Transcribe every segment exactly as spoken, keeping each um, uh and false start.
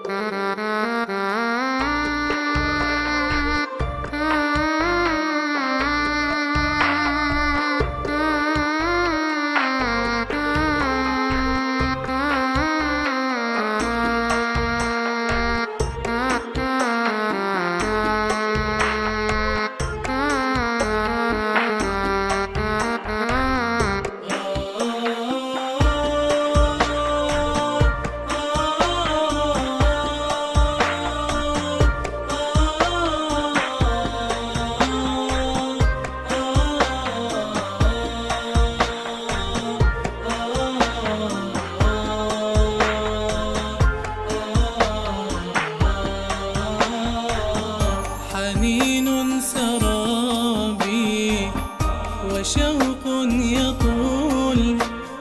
حنين سرابي وشوق يطول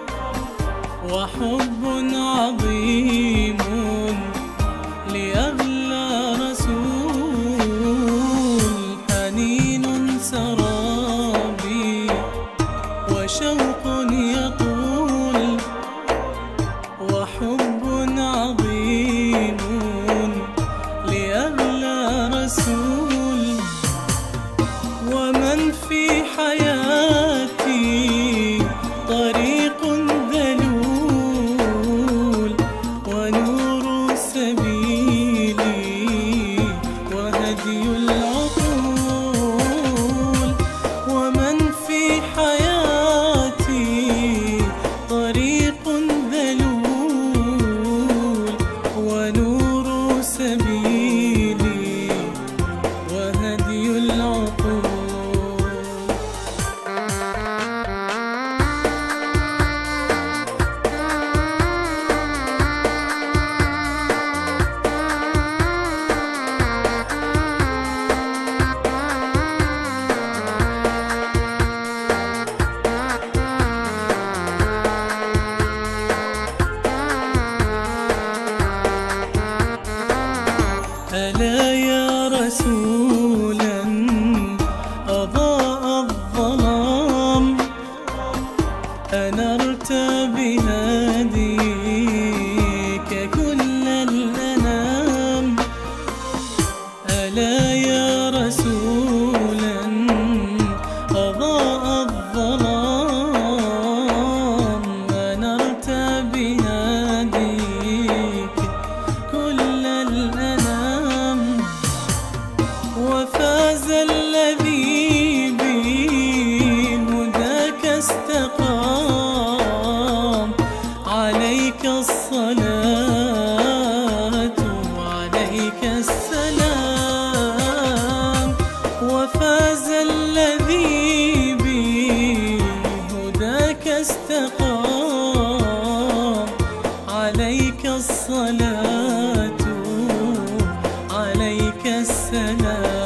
وحب عظيم لأغلى رسول. حنين سرابي وشوق يطول وحب عظيم لأغلى رسول. ومن في حياتي طريق ذلول ونور سبيلي وهدي العقول. ومن في حياتي طريق ذلول ونور سبيلي وهدي العقول. ألا يا رسولا أضاء الظلام أنرت بهديك كل الأنام. ألا يا رسولا أضاء الظلام أنرت بهديك كل الأنام. وفاز الذي بهداك استقام عليك الصلاة وعليك السلام. وفاز الذي بهداك استقام عليك الصلاة عليك السلام.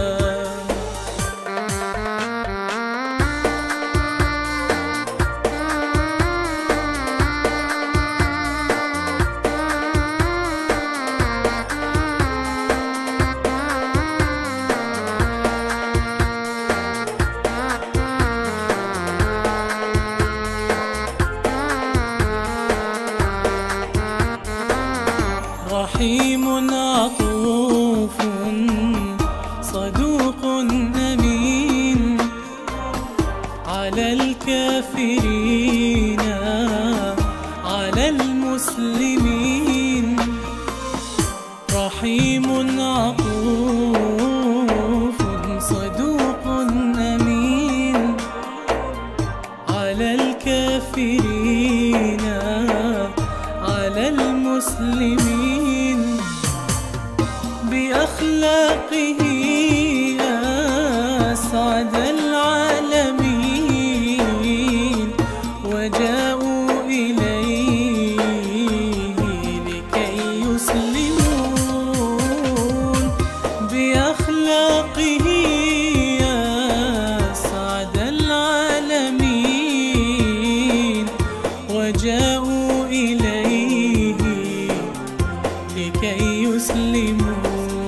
رحيم عطوف صدوق أمين على الكافرين على المسلمين. رحيم عطوف صدوق أمين على الكافرين على المسلمين. بأخلاقه أسعد العالمين وجاءوا إليه لكي يسلمون. بأخلاقه أسعد العالمين وجاءوا إليه لكي يسلمون.